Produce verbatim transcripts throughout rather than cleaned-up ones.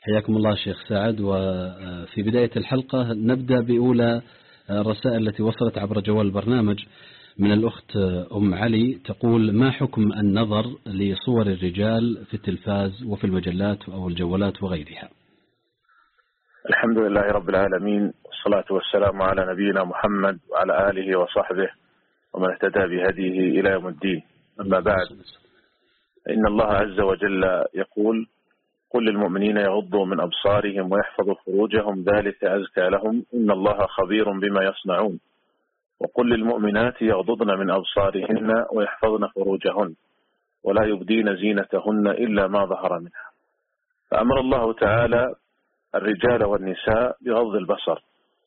حياكم الله شيخ سعد. وفي بداية الحلقة نبدأ بأولى الرسائل التي وصلت عبر جوال البرنامج من الأخت أم علي، تقول: ما حكم النظر لصور الرجال في التلفاز وفي المجلات أو الجوالات وغيرها؟ الحمد لله رب العالمين، والصلاة والسلام على نبينا محمد وعلى آله وصحبه ومن اهتدى بهديه إلى يوم الدين. أما بعد، إن الله عز وجل يقول: قل للمؤمنين يغضوا من أبصارهم ويحفظوا فروجهم ذلك أزكى لهم إن الله خبير بما يصنعون. وقل للمؤمنات يغضضن من أبصارهن ويحفظن فروجهن ولا يبدين زينتهن إلا ما ظهر منها. فأمر الله تعالى الرجال والنساء بغض البصر،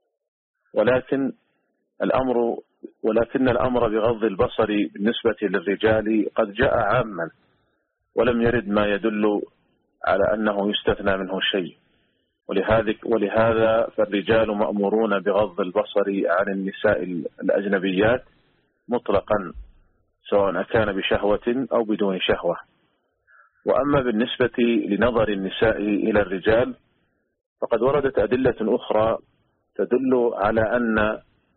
ولكن الأمر ولكن الأمر بغض البصر بالنسبة للرجال قد جاء عاما، ولم يرد ما يدل على أنه يستثنى منه شيء. ولهذا ولهذا فالرجال مأمورون بغض البصر عن النساء الأجنبيات مطلقا، سواء كان بشهوة أو بدون شهوة. وأما بالنسبة لنظر النساء إلى الرجال فقد وردت أدلة أخرى تدل على أن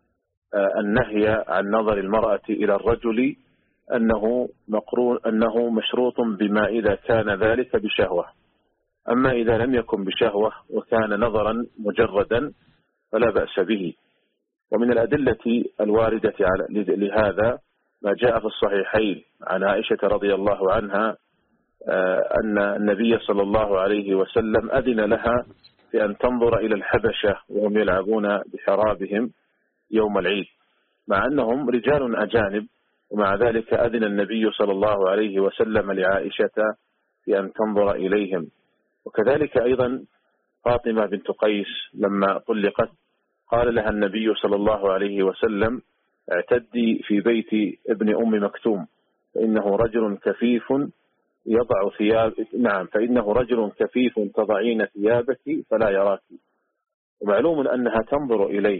النهي عن نظر المرأة إلى الرجل أنه مقرون أنه مشروط بما إذا كان ذلك بشهوة. أما إذا لم يكن بشهوة وكان نظرا مجردا فلا بأس به. ومن الأدلة الواردة على لهذا ما جاء في الصحيحين عن عائشة رضي الله عنها أن النبي صلى الله عليه وسلم أذن لها في أن تنظر إلى الحبشة وهم يلعبون بحرابهم يوم العيد، مع أنهم رجال أجانب، ومع ذلك أذن النبي صلى الله عليه وسلم لعائشة في أن تنظر إليهم. وكذلك أيضا فاطمة بنت قيس لما طلقت قال لها النبي صلى الله عليه وسلم: اعتدي في بيت ابن أم مكتوم فإنه رجل كفيف يضع ثياب نعم فإنه رجل كفيف تضعين ثيابك فلا يراك. ومعلوم أنها تنظر إليه.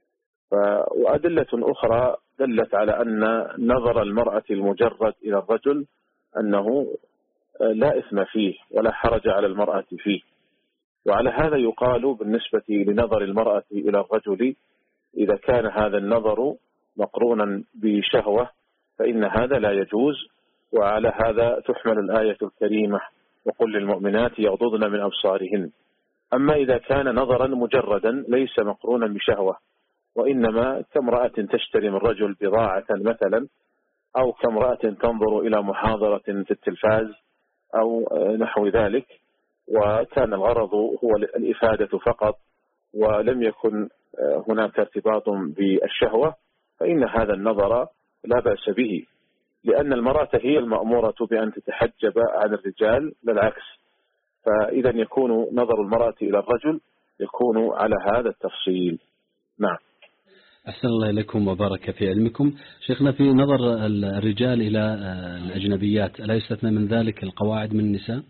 وأدلة أخرى دلت على أن نظر المرأة المجرد إلى الرجل أنه لا إثم فيه ولا حرج على المرأة فيه. وعلى هذا يقال بالنسبة لنظر المرأة إلى الرجل إذا كان هذا النظر مقرونا بشهوة فإن هذا لا يجوز. وعلى هذا تحمل الآية الكريمة: وقل للمؤمنات يغضضن من أبصارهن. أما إذا كان نظرا مجردا ليس مقرونا بشهوة، وإنما كامرأة تشتري من رجل بضاعة مثلا، أو كامرأة تنظر إلى محاضرة في التلفاز أو نحو ذلك، وكان الغرض هو الإفادة فقط ولم يكن هناك ارتباط بالشهوة، فإن هذا النظر لا بأس به، لأن المرأة هي المأمورة بأن تتحجب عن الرجال لا العكس. فإذا يكون نظر المرأة إلى الرجل يكون على هذا التفصيل. نعم. أحسن الله إليكم وبارك في علمكم. شيخنا، في نظر الرجال إلى الأجنبيات ألا يستثنى من ذلك القواعد من النساء؟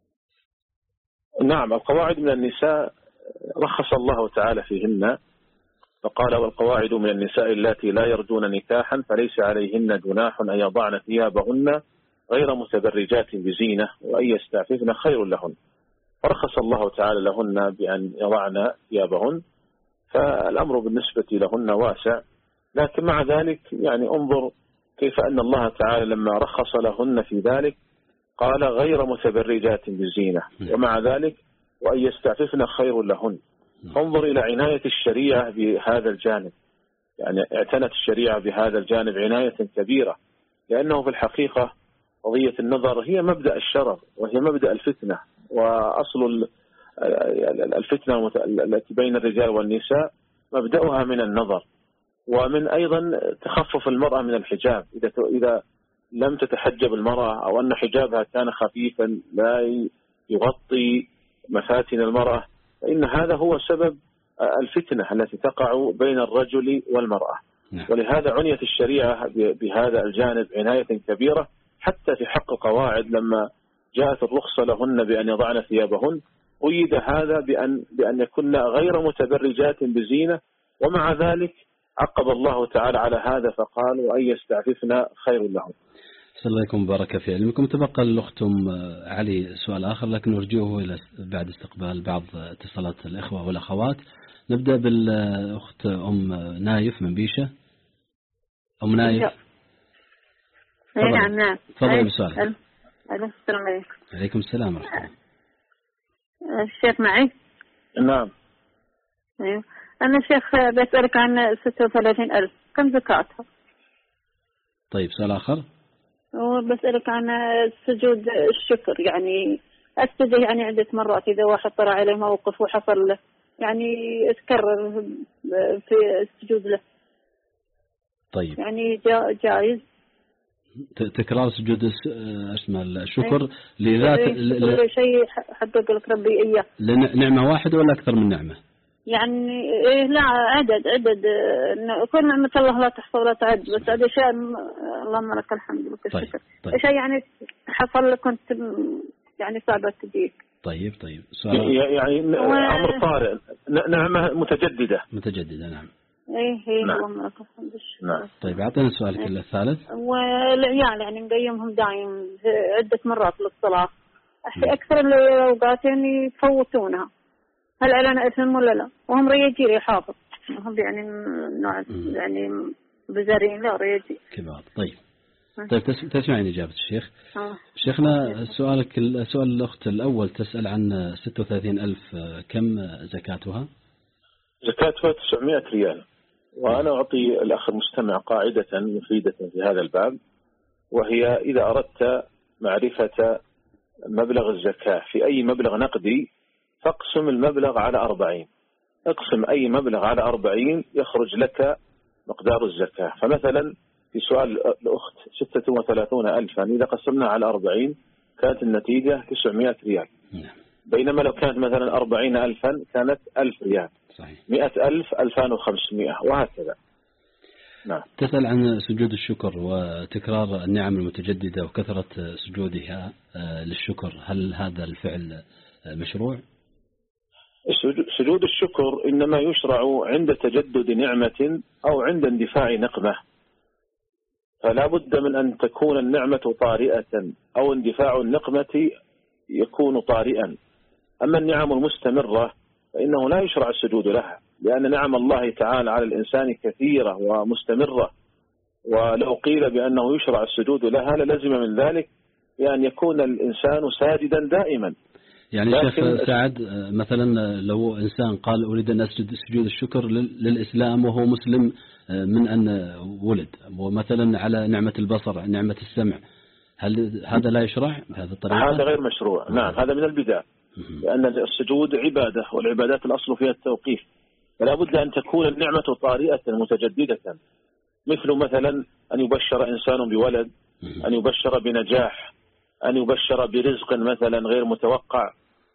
نعم، القواعد من النساء رخص الله تعالى فيهن، فقال: والقواعد من النساء اللاتي لا يرجون نكاحا فليس عليهن جناح أن يضعن ثيابهن غير متبرجات بزينة وأن يستعففن خير لهن. فرخص الله تعالى لهن بأن يضعن ثيابهن، فالأمر بالنسبة لهن واسع. لكن مع ذلك يعني انظر كيف أن الله تعالى لما رخص لهن في ذلك قال: غير متبرجات بالزينة، ومع ذلك وأن يستعففن خير لهن. انظر إلى عناية الشريعة بهذا الجانب، يعني اعتنت الشريعة بهذا الجانب عناية كبيرة، لأنه في الحقيقة قضية النظر هي مبدأ الشرر وهي مبدأ الفتنة، وأصل الفتنة التي بين الرجال والنساء مبدأها من النظر، ومن أيضا تخفف المرأة من الحجاب. إذا إذا لم تتحجب المرأة أو أن حجابها كان خفيفا لا يغطي مفاتن المرأة، فإن هذا هو سبب الفتنة التي تقع بين الرجل والمرأة. ولهذا عنيت الشريعة بهذا الجانب عناية كبيرة، حتى في حق القواعد لما جاءت الرخصة لهن بأن يضعن ثيابهن قيد هذا بأن, بأن يكون غير متبرجات بزينة، ومع ذلك عقب الله تعالى على هذا فقال: وأن يستعففن خير لهم. أحسن عليكم بارك في علمكم. تبقى الأخت أم علي سؤال آخر لكن نرجوه إلى بعد استقبال بعض اتصالات الإخوة والأخوات. نبدأ بالأخت أم نايف من بيشة. أم نايف. نعم نعم. تفضلي بسؤالك. السلام عليكم. عليكم السلام ورحمة الله. الشيخ معي؟ نعم. أيوه. أنا شيخ بسألك عن ستة وثلاثين ألف كم زكاتها؟ طيب سؤال آخر. وبسألك عن سجود الشكر، يعني أسجد يعني عدة مرات إذا واحد طلع عليه موقف وحصل له يعني اتكرر في السجود له. طيب. يعني جائز تكرار سجود اسمه الشكر لذات ل... شيء حقق لك ربي إياه. لنعمة واحدة ولا أكثر من نعمة؟ يعني إيه لا عدد عدد كل نعمة الله لا تحصى ولا تعد، بس هذا شيء اللهم لك الحمد لك الشكر. طيب. طيب. شيء يعني حصل لك كنت يعني صعبة تجيك. طيب طيب سؤال يعني أمر طارئ، نعمة متجددة. متجددة نعم. ايه ايه نعم. اللهم لك الحمد. نعم. طيب اعطينا سؤالك إيه. الثالث. والعيال يعني نقيمهم دايم عدة مرات للصلاة، أكثر الأوقات يعني يفوتونها، هل علينا إثم ولا لا؟ وهم رياجيل يحافظ، هم يعني نوع يعني بزارين لا رياجيل كبار. طيب طيب تسمعين إجابة الشيخ. آه. شيخنا سؤالك سؤال الأخت الأول تسأل عن ستة وثلاثين ألف كم زكاتها؟ زكاتها تسعمائة ريال. وأنا أعطي الأخ المستمع قاعدة مفيدة في هذا الباب، وهي إذا أردت معرفة مبلغ الزكاة في أي مبلغ نقدي فاقسم المبلغ على أربعين. اقسم أي مبلغ على أربعين يخرج لك مقدار الزكاة. فمثلا في سؤال الأخت ستة وثلاثون ألفا إذا قسمنا على أربعين كانت النتيجة تسعمائة ريال. بينما لو كانت مثلا أربعين ألفا كانت ألف ريال. صحيح. مئة ألف ألفان وخمسمائة وهكذا. نعم. تسأل عن سجود الشكر وتكرار النعم المتجددة وكثرة سجودها للشكر، هل هذا الفعل مشروع؟ سجود الشكر إنما يشرع عند تجدد نعمة أو عند اندفاع نقمة، فلا بد من أن تكون النعمة طارئة أو اندفاع النقمة يكون طارئا. أما النعم المستمرة فإنه لا يشرع السجود لها، لأن نعم الله تعالى على الإنسان كثيرة ومستمرة، ولو قيل بأنه يشرع السجود لها للزم من ذلك بأن يكون الإنسان ساجدا دائما. يعني شيخ سعد مثلا لو إنسان قال أريد أن أسجد سجود الشكر للإسلام وهو مسلم من أن ولد، ومثلا على نعمة البصر نعمة السمع، هل هذا لا يشرع بهذه الطريقة؟ هذا غير مشروع. نعم هذا من البدع، لأن السجود عبادة والعبادات الأصل فيها التوقيف، فلا بد أن تكون النعمة طارئة متجددة، مثل مثلا أن يبشر إنسان بولد، أن يبشر بنجاح، أن يبشر برزق مثلا غير متوقع،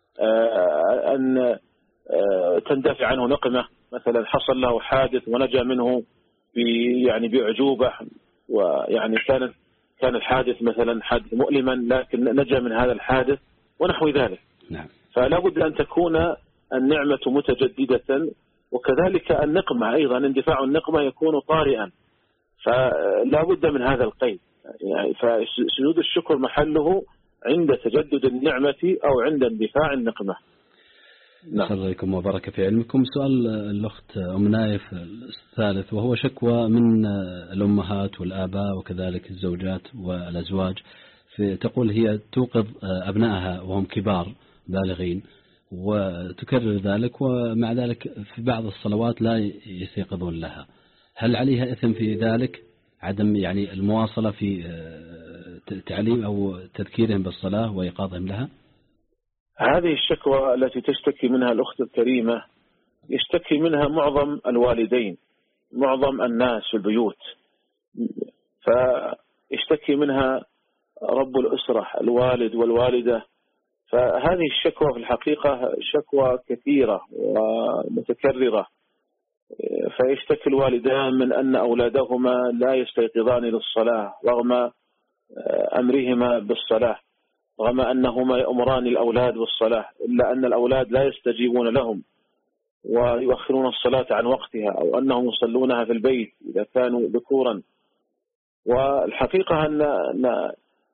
أن تندفع عنه نقمة، مثلا حصل له حادث ونجا منه يعني بأعجوبة، ويعني كان كان الحادث مثلا حادث مؤلما لكن نجا من هذا الحادث ونحو ذلك. نعم. فلا بد أن تكون النعمة متجددة، وكذلك النقمة أيضا اندفاع النقمة يكون طارئا، فلا بد من هذا القيد. يعني فسجود الشكر محله عند تجدد النعمة أو عند اندفاع النقمة. نعم. عليكم وبارك في علمكم. سؤال الأخت أم نايف الثالث، وهو شكوى من الأمهات والآباء وكذلك الزوجات والأزواج، تقول هي توقظ أبنائها وهم كبار بالغين وتكرر ذلك، ومع ذلك في بعض الصلوات لا يستيقظون لها، هل عليها إثم في ذلك؟ عدم يعني المواصلة في تعليم أو تذكيرهم بالصلاة وإيقاظهم لها؟ هذه الشكوى التي تشتكي منها الأخت الكريمة يشتكي منها معظم الوالدين، معظم الناس في البيوت، فيشتكي منها رب الأسرة الوالد والوالدة. فهذه الشكوى في الحقيقة شكوى كثيرة ومتكررة، فيشتكي الوالدان من أن أولادهما لا يستيقظان للصلاة رغم أمرهما بالصلاة، رغم أنهما يأمران الأولاد بالصلاة، إلا أن الأولاد لا يستجيبون لهم ويؤخرون الصلاة عن وقتها، أو أنهم يصلونها في البيت إذا كانوا ذكورا. والحقيقة أن, أن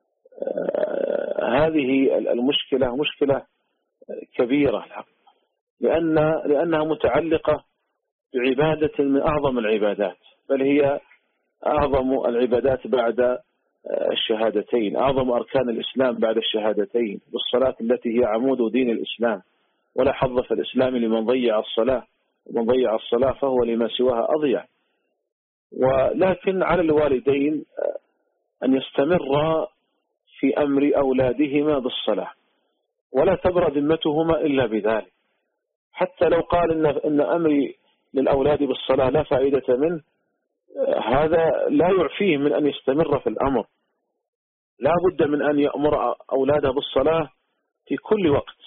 هذه المشكلة مشكلة كبيرة، لأن لأنها متعلقة بعبادة من أعظم العبادات، بل هي أعظم العبادات بعد الشهادتين، أعظم أركان الإسلام بعد الشهادتين، والصلاة التي هي عمود دين الإسلام، ولا حظ في الإسلام لمن ضيع الصلاة، ومن ضيع الصلاة فهو لما سواها أضيع. ولكن على الوالدين أن يستمر في أمر أولادهما بالصلاة، ولا تبرأ ذمتهما إلا بذلك. حتى لو قال إن, إن أمري للأولاد بالصلاة لا فائدة منه، هذا لا يعفيه من أن يستمر في الأمر. لا بد من أن يأمر أولاده بالصلاة في كل وقت،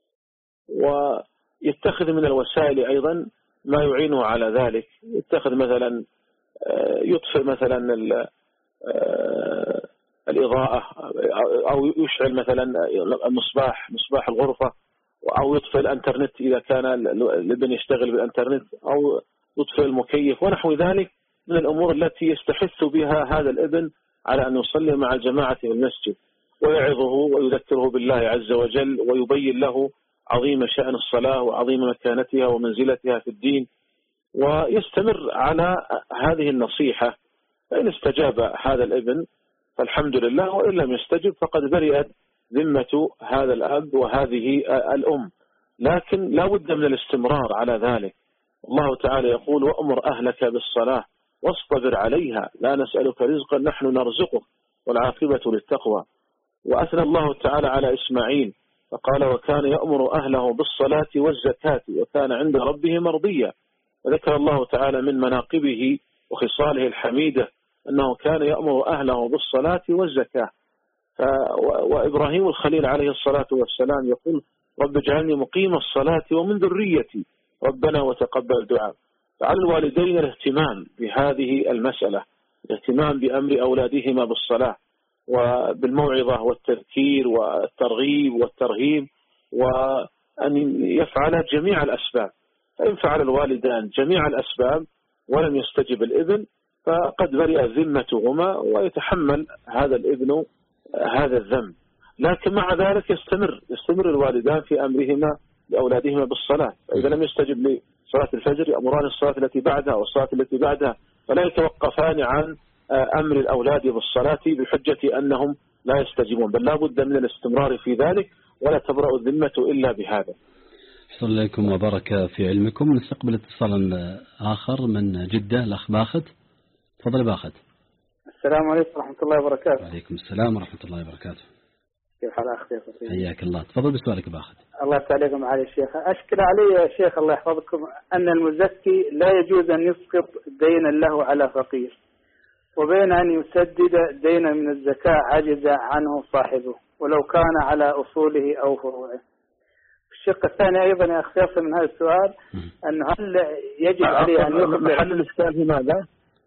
ويتخذ من الوسائل أيضا ما يعينه على ذلك. يتخذ مثلا يطفئ مثلا الإضاءة، أو يشعل مثلا المصباح مصباح الغرفة، أو يطفئ الانترنت إذا كان الابن يشتغل بالانترنت، أو يطفئ المكيف ونحو ذلك من الأمور التي يستحث بها هذا الابن على أن يصلي مع الجماعة في المسجد، ويعظه ويذكره بالله عز وجل، ويبين له عظيم شأن الصلاة وعظيم مكانتها ومنزلتها في الدين، ويستمر على هذه النصيحة. فإن استجاب هذا الابن فالحمد لله، وإن لم يستجب فقد برئت ذمة هذا الأب وهذه الأم. لكن لا بد من الاستمرار على ذلك. الله تعالى يقول: وأمر أهلك بالصلاة واصطبر عليها لا نسألك رزقا نحن نرزقك والعاقبة للتقوى. وأثنى الله تعالى على إسماعيل فقال: وكان يأمر أهله بالصلاة والزكاة وكان عند ربه مرضيا. وذكر الله تعالى من مناقبه وخصاله الحميدة أنه كان يأمر أهله بالصلاة والزكاة. وإبراهيم الخليل عليه الصلاة والسلام يقول: رب اجعلني مقيم الصلاة ومن ذريتي ربنا وتقبل دعاء. فعلى الوالدين الاهتمام بهذه المسألة، الاهتمام بأمر أولادهما بالصلاة وبالموعظة والتذكير والترغيب والترهيب، وأن يفعل جميع الأسباب. فإن فعل الوالدان جميع الأسباب ولم يستجب الابن فقد برئ ذمتهما، ويتحمل هذا الابن هذا الذنب. لكن مع ذلك يستمر يستمر الوالدان في أمرهما لأولادهما بالصلاة. فإذا لم يستجب لصلاة الفجر يأمران الصلاة التي بعدها والصلاة التي بعدها، فلا يتوقفان عن أمر الأولاد بالصلاة بحجة أنهم لا يستجيبون، بل لا بد من الاستمرار في ذلك، ولا تبرأ الذمة إلا بهذا. أحسن الله وبارك في علمكم. نستقبل اتصالا آخر من جدة، الأخ باخت. تفضل باخت. السلام عليكم ورحمة الله وبركاته. وعليكم السلام ورحمة الله وبركاته. كيف حال أخي؟ حياك الله. تفضل بسؤالك باخت. الله يسعدكم معالي الشيخ. أشكل علي يا شيخ الله يحفظكم أن المزكي لا يجوز أن يسقط دينا له على فقير، وبين أن يسدد دينا من الزكاة عجز عنه صاحبه ولو كان على أصوله أو فروعه. الشق الثاني أيضا يا أخي يصل من هذا السؤال أنه هل يجب عليه أن يخبر محل الإشكال في ماذا؟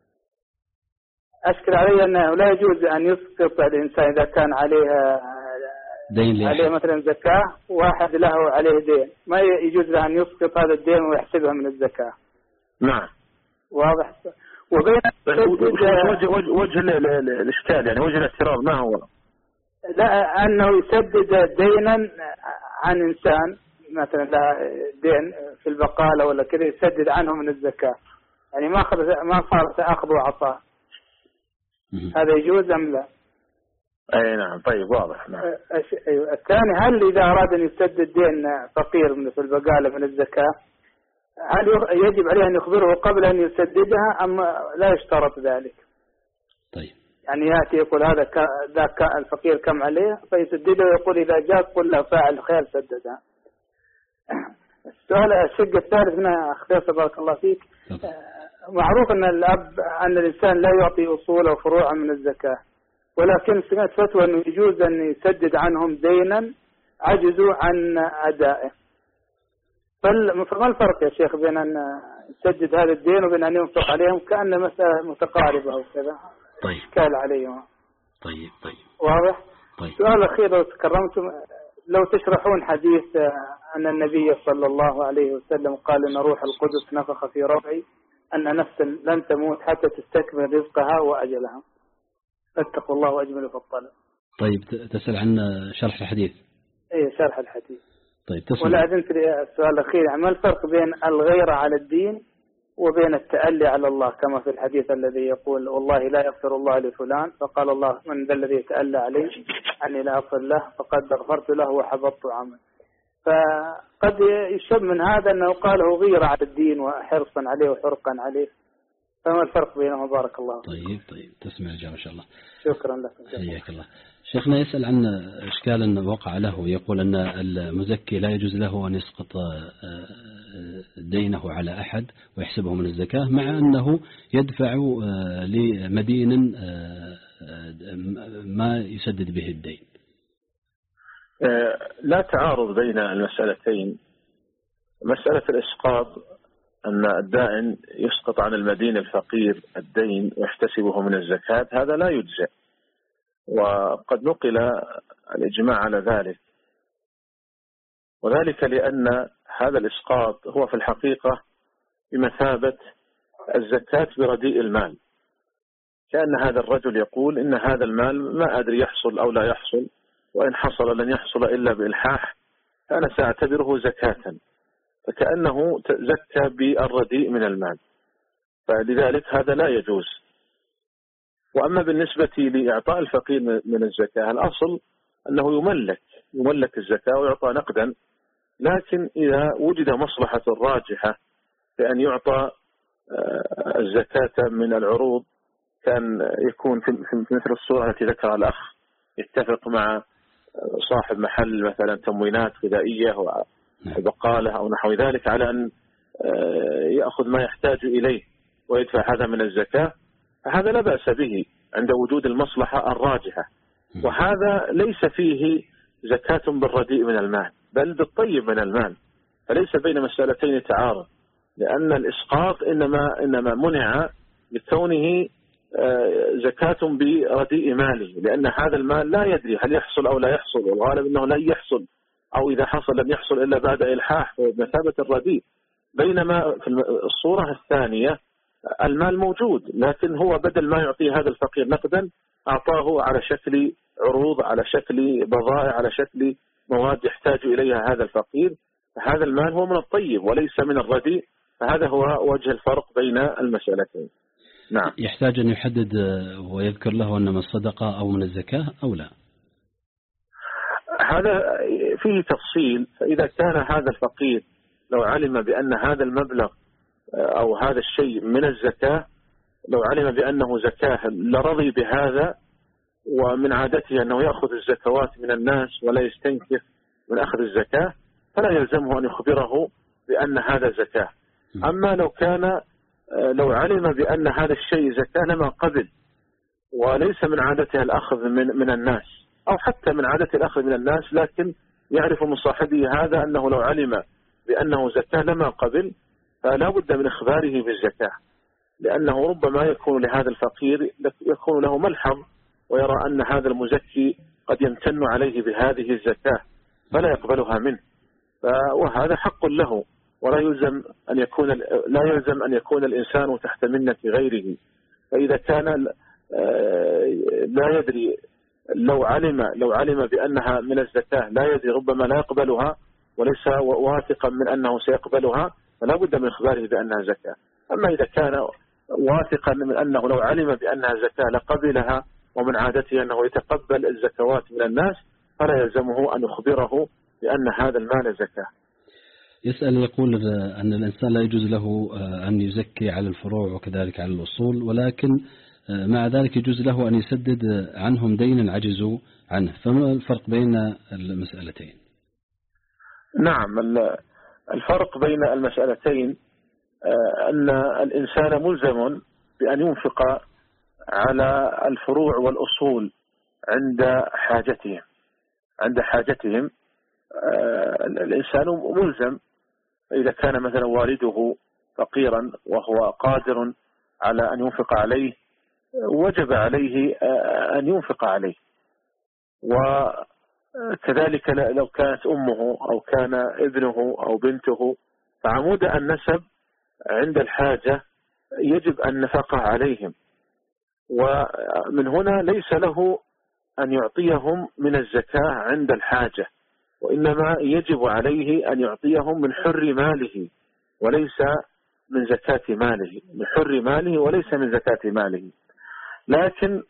أشكل علي أنه لا يجوز أن يسقط الإنسان إذا كان عليه دين عليه مثلا زكاة، واحد له عليه دين، ما يجوز له أن يسقط هذا الدين ويحسبها من الزكاة. نعم واضح. وبين وجه وجه وجه الإشكال يعني وجه الاعتراض ما هو؟ لا، أنه يسدد دينا عن إنسان مثلا له دين في البقالة ولا كذا، يسدد عنه من الزكاة، يعني ما أخذ ما صار أخذ وعطاء. هذا يجوز أم لا؟ أي نعم. طيب واضح. نعم. أيوة. الثاني، هل إذا أراد أن يسدد دين فقير من في البقالة من الزكاة هل يجب عليه أن يخبره قبل أن يسددها أم لا يشترط ذلك؟ طيب. يعني يأتي يقول هذا ذاك الفقير كم عليه فيسدده، ويقول إذا جاء قل له فاعل خير سددها. السؤال الشق الثالث هنا أخي بارك الله فيك. معروف أن الأب أن الإنسان لا يعطي أصوله وفروعا من الزكاة، ولكن سمعت فتوى أنه يجوز أن يسدد عنهم دينا عجزوا عن أدائه. فما الفرق يا شيخ بين أن يسدد هذا الدين وبين أن ينفق عليهم كأن مسألة متقاربة أو كذا؟ طيب. إشكال عليهم. طيب طيب. واضح؟ طيب. سؤال أخير لو تكرمتم، لو تشرحون حديث أن النبي صلى الله عليه وسلم قال إن روح القدس نفخ في روعي أن نفسا لن تموت حتى تستكمل رزقها وأجلها. فاتقوا الله وأجملوا في الطلب. طيب تسأل عن شرح الحديث؟ إيه شرح الحديث. طيب تسأل. ولا أذنت السؤال الأخير، ما الفرق بين الغيرة على الدين وبين التألي على الله، كما في الحديث الذي يقول والله لا يغفر الله لفلان، فقال الله من ذا الذي يتألى عليه أني لا أغفر له فقد غفرت له وحبطت عمله. فقد يشب من هذا أنه قاله غيرة على الدين وحرصا عليه وحرقا عليه، فما الفرق بينهما؟ بارك الله. طيب طيب تسمع الإجابة إن شاء الله. شكرا لك. حياك الله. شيخنا يسأل عن إشكال وقع له، يقول أن المزكي لا يجوز له أن يسقط دينه على أحد ويحسبه من الزكاة، مع أنه يدفع لمدين ما يسدد به الدين. لا تعارض بين المسألتين. مسألة الإسقاط أن الدائن يسقط عن المدين الفقير الدين ويحتسبه من الزكاة، هذا لا يجزئ، وقد نقل الإجماع على ذلك، وذلك لأن هذا الإسقاط هو في الحقيقة بمثابة الزكاة برديء المال، كأن هذا الرجل يقول إن هذا المال ما أدري يحصل أو لا يحصل، وإن حصل لن يحصل إلا بإلحاح، فأنا سأعتبره زكاة، فكأنه زكى بالرديء من المال، فلذلك هذا لا يجوز. وأما بالنسبة لإعطاء الفقير من الزكاة، الأصل أنه يملك يملك الزكاة ويعطى نقدا، لكن إذا وجد مصلحة راجحة بأن يعطى الزكاة من العروض، كان يكون في مثل الصورة التي ذكرها الأخ، يتفق مع صاحب محل مثلا تموينات غذائية وبقالة أو نحو ذلك على أن يأخذ ما يحتاج إليه ويدفع هذا من الزكاة، فهذا لا بأس به عند وجود المصلحة الراجحة، وهذا ليس فيه زكاة بالرديء من المال بل بالطيب من المال، فليس بين مسألتين تعارض، لأن الإسقاط إنما إنما منع لكونه زكاة برديء ماله، لأن هذا المال لا يدري هل يحصل أو لا يحصل، والغالب أنه لن يحصل، أو إذا حصل لن يحصل إلا بعد إلحاح بمثابة الرديء. بينما في الصورة الثانية المال موجود، لكن هو بدل ما يعطي هذا الفقير نقدا أعطاه على شكل عروض، على شكل بضائع، على شكل مواد يحتاج إليها هذا الفقير، فهذا المال هو من الطيب وليس من الرديء، فهذا هو وجه الفرق بين المسألتين. نعم. يحتاج أن يحدد ويذكر له أن من الصدقة أو من الزكاة أو لا؟ هذا فيه تفصيل. فإذا كان هذا الفقير لو علم بأن هذا المبلغ أو هذا الشيء من الزكاة، لو علم بأنه زكاة لرضي بهذا، ومن عادته أنه يأخذ الزكوات من الناس ولا يستنكف من أخذ الزكاة، فلا يلزمه أن يخبره بأن هذا زكاة. أما لو كان لو علم بأن هذا الشيء زكاة لما قبل، وليس من عادته الأخذ من من الناس، أو حتى من عادته الأخذ من الناس، لكن يعرف من صاحبه هذا أنه لو علم بأنه زكاة لما قبل، فلا بد من إخباره بالزكاة، لأنه ربما يكون لهذا الفقير يكون له ملحظ ويرى أن هذا المزكي قد يمتن عليه بهذه الزكاة فلا يقبلها منه، وهذا حق له، ولا يلزم أن يكون لا يلزم أن يكون الإنسان تحت منة غيره. فإذا كان لا يدري، لو علم لو علم بأنها من الزكاة لا يدري، ربما لا يقبلها وليس واثقا من أنه سيقبلها، فلا بد من إخباره بأنها زكاة. أما إذا كان واثقا من أنه لو علم بأنها زكاة لقبلها، ومن عادته أنه يتقبل الزكوات من الناس، فلا يلزمه أن يخبره بأن هذا المال زكاة. يسأل يقول أن الإنسان لا يجوز له أن يزكي على الفروع وكذلك على الأصول، ولكن مع ذلك يجوز له أن يسدد عنهم دينا عجزوا عنه، فما الفرق بين المسألتين؟ نعم، الفرق بين المسألتين أن الإنسان ملزم بأن ينفق على الفروع والأصول عند حاجتهم عند حاجتهم الإنسان ملزم. إذا كان مثلا والده فقيرا وهو قادر على أن ينفق عليه، وجب عليه أن ينفق عليه. وكذلك لو كانت أمه أو كان ابنه أو بنته، فعمود النسب عند الحاجة يجب أن نفقه عليهم. ومن هنا ليس له أن يعطيهم من الزكاة عند الحاجة، وإنما يجب عليه أن يعطيهم من حر ماله وليس من زكاة ماله، من حر ماله وليس من زكاة ماله. لكن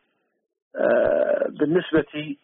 بالنسبة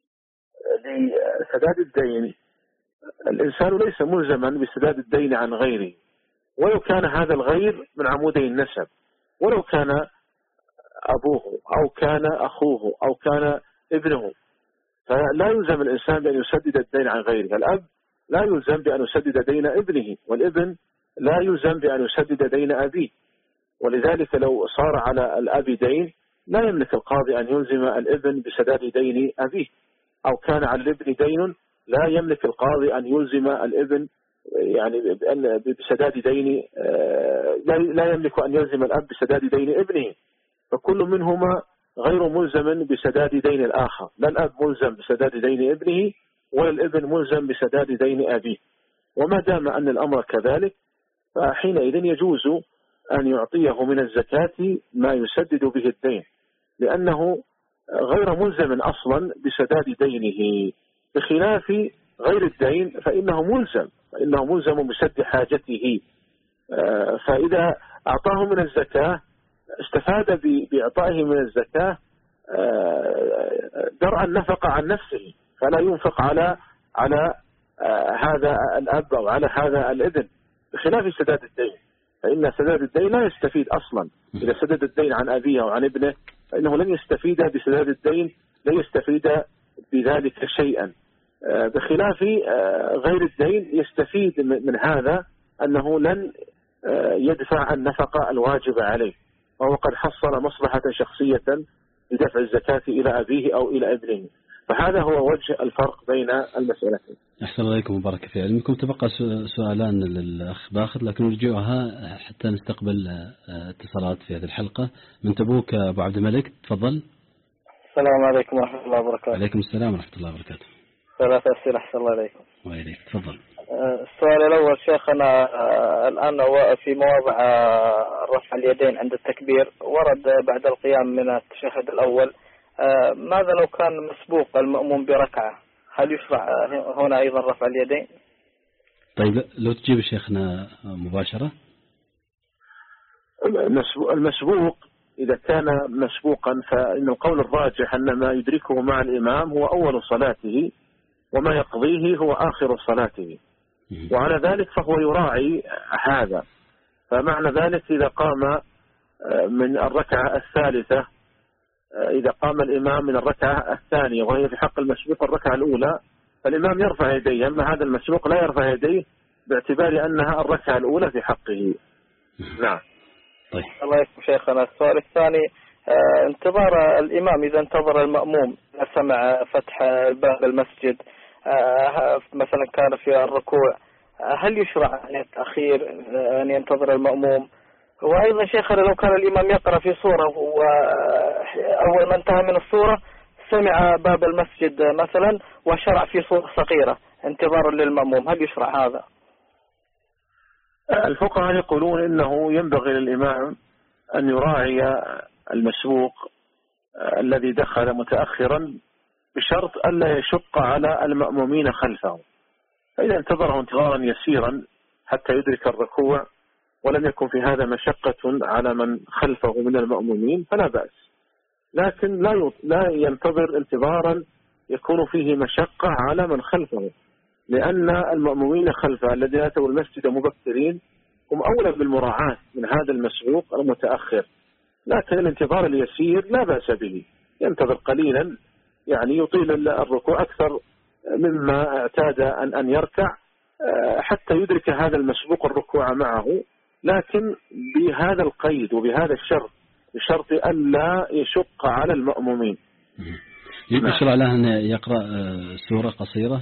لسداد الدين الإنسان ليس ملزما بسداد الدين عن غيره، ولو كان هذا الغير من عمودي النسب، ولو كان أبوه أو كان أخوه أو كان ابنه، فلا يلزم الإنسان بأن يسدد الدين عن غيره. الأب لا يلزم بأن يسدد دين ابنه، والابن لا يلزم بأن يسدد دين أبيه. ولذلك لو صار على الأب دين لا يملك القاضي أن يلزم الابن بسداد دين أبيه، أو كان على الابن دين لا يملك القاضي أن يلزم الابن يعني بسداد دين، لا يملك أن يلزم الأب بسداد دين ابنه، فكل منهما غير ملزم بسداد دين الآخر. لا الأب ملزم بسداد دين ابنه ولا الابن ملزم بسداد دين أبيه. وما دام أن الأمر كذلك فحينئذ يجوز أن يعطيه من الزكاة ما يسدد به الدين، لأنه غير ملزم أصلا بسداد دينه، بخلاف غير الدين فإنه ملزم فإنه ملزم بسد حاجته. فإذا أعطاه من الزكاة استفاد بإعطائه من الزكاة درء النفقة عن نفسه، فلا ينفق على على هذا الأب أو على هذا الابن، بخلاف سداد الدين، فإن سداد الدين لا يستفيد أصلا. إذا سدد الدين عن أبيه أو عن ابنه فإنه لن يستفيد بسداد الدين، لن يستفيد بذلك شيئا، بخلاف غير الدين يستفيد من هذا أنه لن يدفع النفقة الواجبة عليه، وهو قد حصل مصلحة شخصية بدفع الزكاة إلى أبيه أو إلى ابنه. فهذا هو وجه الفرق بين المسألتين. أحسن الله عليكم وبارك في علمكم. تبقى سؤالان للأخ باخر لكن نرجعها حتى نستقبل اتصالات في هذه الحلقة. من تبوك أبو عبد الملك، تفضل. السلام عليكم ورحمة الله وبركاته. عليكم السلام ورحمة الله وبركاته. ثلاثة أسئلة أحسن الله عليكم. وإليك، تفضل. السؤال الأول شيخنا، الآن في مواضع رفع اليدين عند التكبير ورد بعد القيام من التشهد الأول، ماذا لو كان مسبوق المأموم بركعة، هل يشرع هنا أيضا رفع اليدين؟ طيب لو تجيب شيخنا مباشرة. المسبوق إذا كان مسبوقا فإن القول الراجح أن ما يدركه مع الإمام هو أول صلاته وما يقضيه هو آخر صلاته، وعلى ذلك فهو يراعي هذا. فمعنى ذلك إذا قام من الركعة الثالثة، إذا قام الإمام من الركعة الثانية وهي في حق المسبوق الركعة الأولى، فالإمام يرفع يديه، أما هذا المسبوق لا يرفع يديه باعتبار أنها الركعة الأولى في حقه. نعم. طيب. الله يسلمك شيخنا. السؤال الثاني، انتظار الإمام إذا انتظر المأموم سمع فتح باب المسجد مثلا كان في الركوع، هل يشرع أن التأخير أن ينتظر المأموم؟ وأيضا شيخنا لو كان الإمام يقرأ في صورة وأول ما انتهى من الصورة سمع باب المسجد مثلا وشرع في صورة صغيرة انتظارا للمأموم، هل يشرع هذا؟ الفقهاء يقولون إنه ينبغي للإمام أن يراعي المسبوق الذي دخل متأخرا بشرط ألا يشق على المأمومين خلفه، فإذا انتظره انتظارا يسيرا حتى يدرك الركوع ولم يكن في هذا مشقة على من خلفه من المأمومين فلا بأس، لكن لا لا ينتظر انتظارا يكون فيه مشقة على من خلفه، لأن المأمومين خلفه الذين أتوا المسجد مبكرين هم أولى بالمراعاة من هذا المسبوق المتأخر، لكن الانتظار اليسير لا بأس به، ينتظر قليلا يعني يطيل الركوع أكثر مما اعتاد أن أن يركع حتى يدرك هذا المسبوق الركوع معه، لكن بهذا القيد وبهذا الشرط، بشرط ألا يشق على المأمومين. يشرع له أن يقرأ سورة قصيرة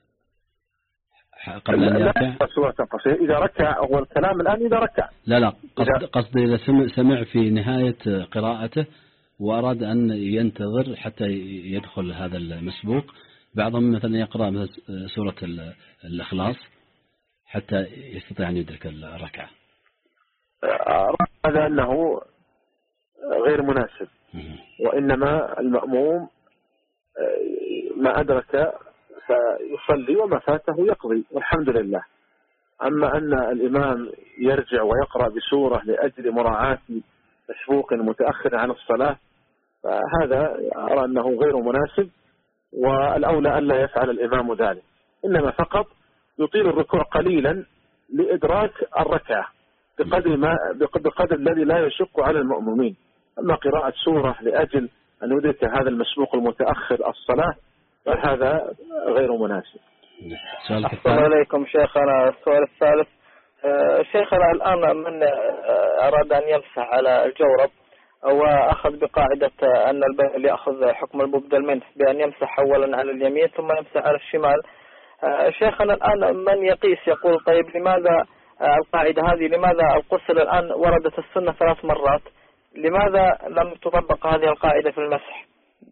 قبل أن يركع؟ سورة قصيرة إذا ركع، أو الكلام الآن إذا ركع. لا لا قصد قصد إذا سمع في نهاية قراءته وأراد أن ينتظر حتى يدخل هذا المسبوق، بعضهم مثلا يقرأ مثلا سورة الإخلاص حتى يستطيع أن يدرك الركعة. هذا أنه غير مناسب، وإنما المأموم ما أدرك فيصلي وما فاته يقضي والحمد لله. أما أن الإمام يرجع ويقرأ بسورة لأجل مراعاة مشفوق متأخر عن الصلاة فهذا أرى أنه غير مناسب، والأولى ألا يفعل الإمام ذلك، إنما فقط يطيل الركوع قليلا لإدراك الركعة بقدر ما بقدر الذي لا يشق على المأمومين. أما قراءة سورة لأجل أن يدرك هذا المسبوق المتأخر الصلاة فهذا غير مناسب. السلام عليكم شيخنا. السؤال الثالث، شيخنا الآن من أراد أن يمسح على الجورب وأخذ بقاعدة أن البدل يأخذ حكم المبدل منه بأن يمسح أولا على اليمين ثم يمسح على الشمال، شيخنا الآن من يقيس يقول طيب لماذا القاعدة هذه، لماذا الغسل الآن وردت السنة ثلاث مرات، لماذا لم تطبق هذه القاعدة في المسح؟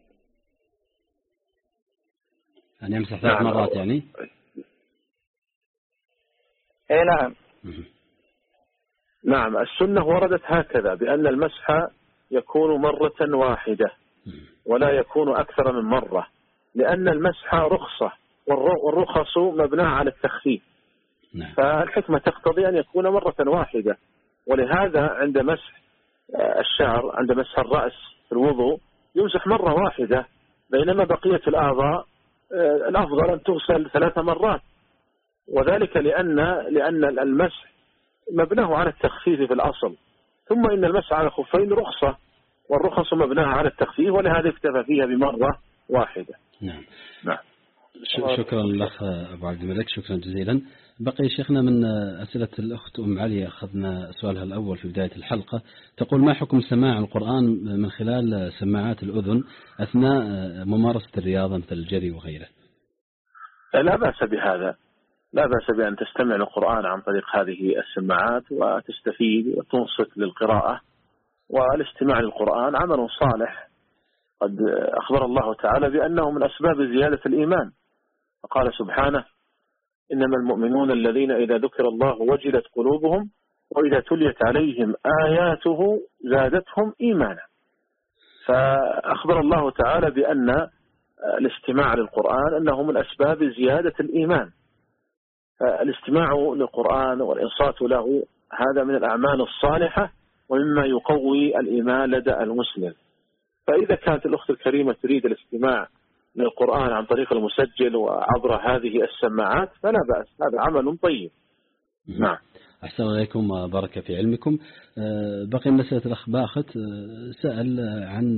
أن يمسح ثلاث مرات يعني؟ اي نعم. نعم السنة وردت هكذا بأن المسح يكون مرة واحدة ولا يكون أكثر من مرة، لأن المسح رخصة والرخص مبناة على التخفيف، فالحكمة تقتضي أن يكون مرة واحدة. ولهذا عند مسح الشعر عند مسح الرأس في الوضوء يمسح مرة واحدة، بينما بقية الأعضاء الأفضل أن تغسل ثلاث مرات، وذلك لأن لأن المسح مبناه على التخفيف في الأصل، ثم إن المسح على الخفين رخصة والرخص مبناها على التخفيف، ولهذا اكتفى فيها بمرة واحدة. نعم. نعم. شكرا لك أبو عبد الملك، شكرا جزيلا. بقي شيخنا من أسئلة الأخت أم علي، أخذنا سؤالها الأول في بداية الحلقة، تقول ما حكم سماع القرآن من خلال سماعات الأذن أثناء ممارسة الرياضة مثل الجري وغيره؟ لا بأس بهذا، لا بأس بأن تستمع للقرآن عن طريق هذه السماعات وتستفيد وتنصت للقراءة، والاستماع للقرآن عمل صالح قد أخبر الله تعالى بأنه من أسباب زيادة الإيمان، فقال سبحانه إنما المؤمنون الذين إذا ذكر الله وجلت قلوبهم وإذا تليت عليهم آياته زادتهم إيمانا. فأخبر الله تعالى بأن الاستماع للقرآن أنه من أسباب زيادة الإيمان. الاستماع للقرآن والإنصات له هذا من الأعمال الصالحة ومما يقوي الإيمان لدى المسلم. فإذا كانت الأخت الكريمة تريد الاستماع للقرآن عن طريق المسجل وعبر هذه السماعات فلا بأس، هذا عمل طيب. نعم. أحسن عليكم وبارك في علمكم. بقي مسألة الأخ باخت سأل عن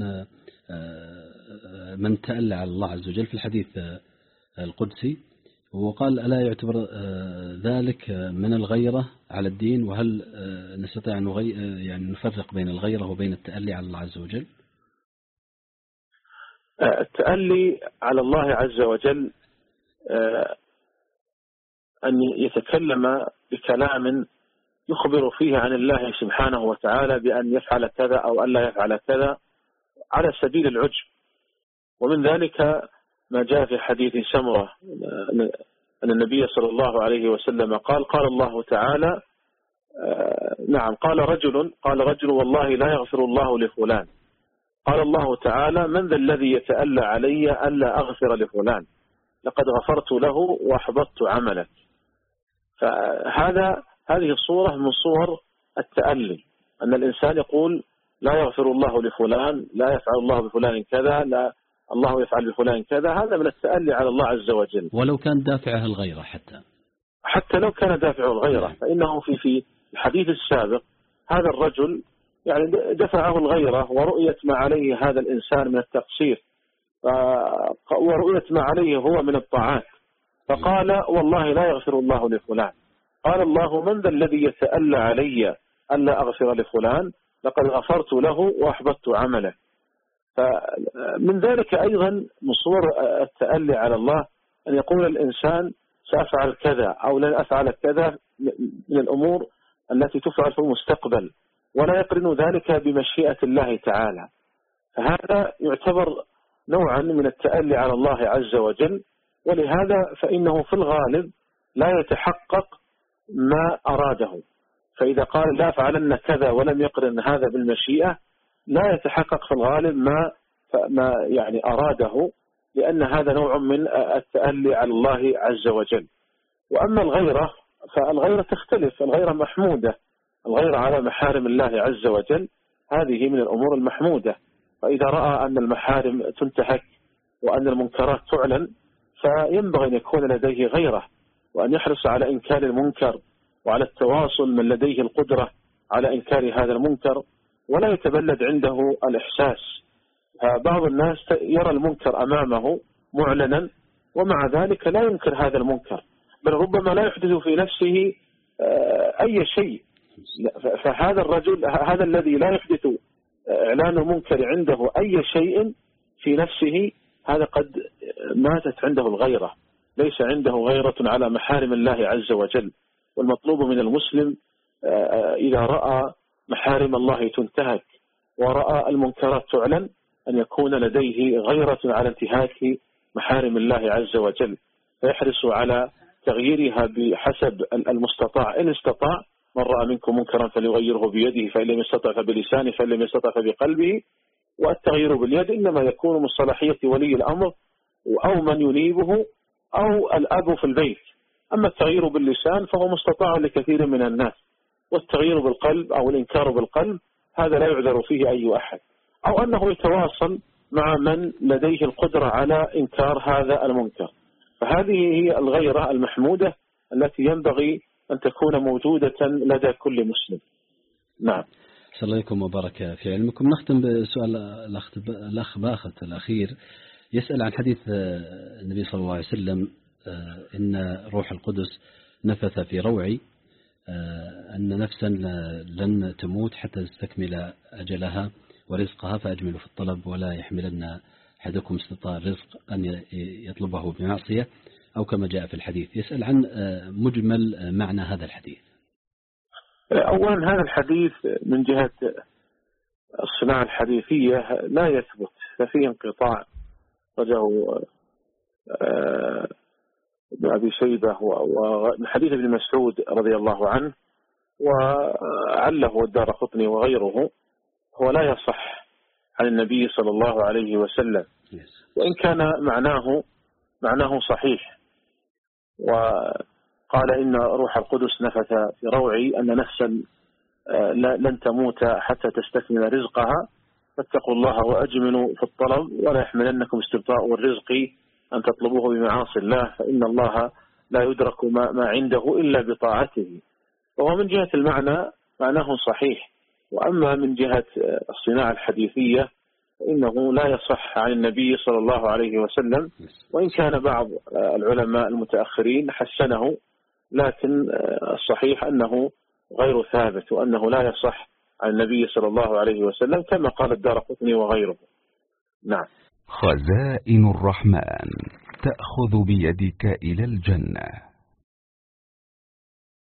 من تألى على الله عز وجل في الحديث القدسي، وقال ألا يعتبر ذلك من الغيرة على الدين، وهل نستطيع أن يعني نفرق بين الغيرة وبين التألي على الله عز وجل؟ التألي على الله عز وجل أن يتكلم بكلام يخبر فيه عن الله سبحانه وتعالى بأن يفعل كذا أو ألا يفعل كذا على سبيل العجب. ومن ذلك ما جاء في حديث سمرة أن النبي صلى الله عليه وسلم قال قال الله تعالى نعم قال رجل قال رجل والله لا يغفر الله لفلان، قال الله تعالى من ذا الذي يتألى علي ألا أغفر لفلان لقد غفرت له وأحبطت عملك. فهذا هذه الصورة من صور التألي، أن الإنسان يقول لا يغفر الله لفلان، لا يفعل الله بفلان كذا، لا الله يفعل بفلان كذا، هذا من التألي على الله عز وجل، ولو كان دافعه الغيرة، حتى حتى لو كان دافعه الغيرة، فإنه في في الحديث السابق هذا الرجل يعني دفعه الغيرة ورؤية ما عليه هذا الإنسان من التقصير ورؤية ما عليه هو من الطاعات، فقال والله لا يغفر الله لفلان، قال الله من ذا الذي يتألى علي ألا أغفر لفلان لقد غفرت له وأحبطت عمله. فمن ذلك أيضا من صور التألي على الله أن يقول الإنسان سأفعل كذا أو لن أفعل كذا من الأمور التي تفعل في المستقبل، ولا يقرن ذلك بمشيئة الله تعالى، فهذا يعتبر نوعا من التألي على الله عز وجل. ولهذا فإنه في الغالب لا يتحقق ما أراده، فإذا قال لا أفعلن كذا ولم يقرن هذا بالمشيئة لا يتحقق في الغالب ما ما يعني أراده، لأن هذا نوع من التألي على الله عز وجل. وأما الغيرة فالغيرة تختلف، الغيرة محمودة، الغيرة على محارم الله عز وجل هذه من الأمور المحمودة. فإذا رأى أن المحارم تنتهك وأن المنكرات تعلن فينبغي أن يكون لديه غيرة، وأن يحرص على إنكار المنكر وعلى التواصل من لديه القدرة على إنكار هذا المنكر، ولا يتبلد عنده الإحساس. فبعض الناس يرى المنكر أمامه معلنا ومع ذلك لا ينكر هذا المنكر، بل ربما لا يحدث في نفسه أي شيء. فهذا الرجل هذا الذي لا يحدث إعلان المنكر عنده أي شيء في نفسه، هذا قد ماتت عنده الغيرة، ليس عنده غيرة على محارم الله عز وجل. والمطلوب من المسلم إذا رأى محارم الله تنتهك ورأى المنكرات تعلن أن يكون لديه غيرة على انتهاك محارم الله عز وجل، فيحرص على تغييرها بحسب المستطاع. إن استطاع من رأى منكم منكرا فليغيره بيده، فإن لم يستطع فبلسانه، فإن لم يستطع فبقلبه. والتغيير باليد إنما يكون من صلاحية ولي الأمر أو من ينيبه أو الأب في البيت. أما التغيير باللسان فهو مستطاع لكثير من الناس، والتغيير بالقلب أو الإنكار بالقلب هذا لا يعذر فيه أي أحد، أو أنه يتواصل مع من لديه القدرة على إنكار هذا المنكر. فهذه هي الغيرة المحمودة التي ينبغي أن تكون موجودة لدى كل مسلم. نعم. صلى الله عليكم وبارك في علمكم. نختم بسؤال الأخ باخت الأخير، يسأل عن حديث النبي صلى الله عليه وسلم إن روح القدس نفث في روعي أن نفسا لن تموت حتى تستكمل أجلها ورزقها، فأجملوا في الطلب ولا يحملن أحدكم استطاع الرزق أن يطلبه بمعصية أو كما جاء في الحديث. يسأل عن مجمل معنى هذا الحديث. أولا هذا الحديث من جهة الصناعة الحديثية لا يثبت، ففيه انقطاع رجعه ابن أبي شيبة ومن حديث ابن مسعود رضي الله عنه، وعله الدارقطني وغيره، هو لا يصح عن النبي صلى الله عليه وسلم، وإن كان معناه معناه صحيح. وقال إن روح القدس نفث في روعي أن نفسا لن تموت حتى تستكمل رزقها، فاتقوا الله وأجملوا في الطلب ولا يحملنكم استبطاء الرزق أن تطلبوه بمعاصي الله، فإن الله لا يدرك ما عنده إلا بطاعته. وهو من جهة المعنى معناه صحيح، وأما من جهة الصناعة الحديثية إنه لا يصح عن النبي صلى الله عليه وسلم، وإن كان بعض العلماء المتأخرين حسنه، لكن الصحيح أنه غير ثابت وأنه لا يصح عن النبي صلى الله عليه وسلم كما قال الدارقطني وغيره. نعم. خزائن الرحمن تأخذ بيدك إلى الجنة.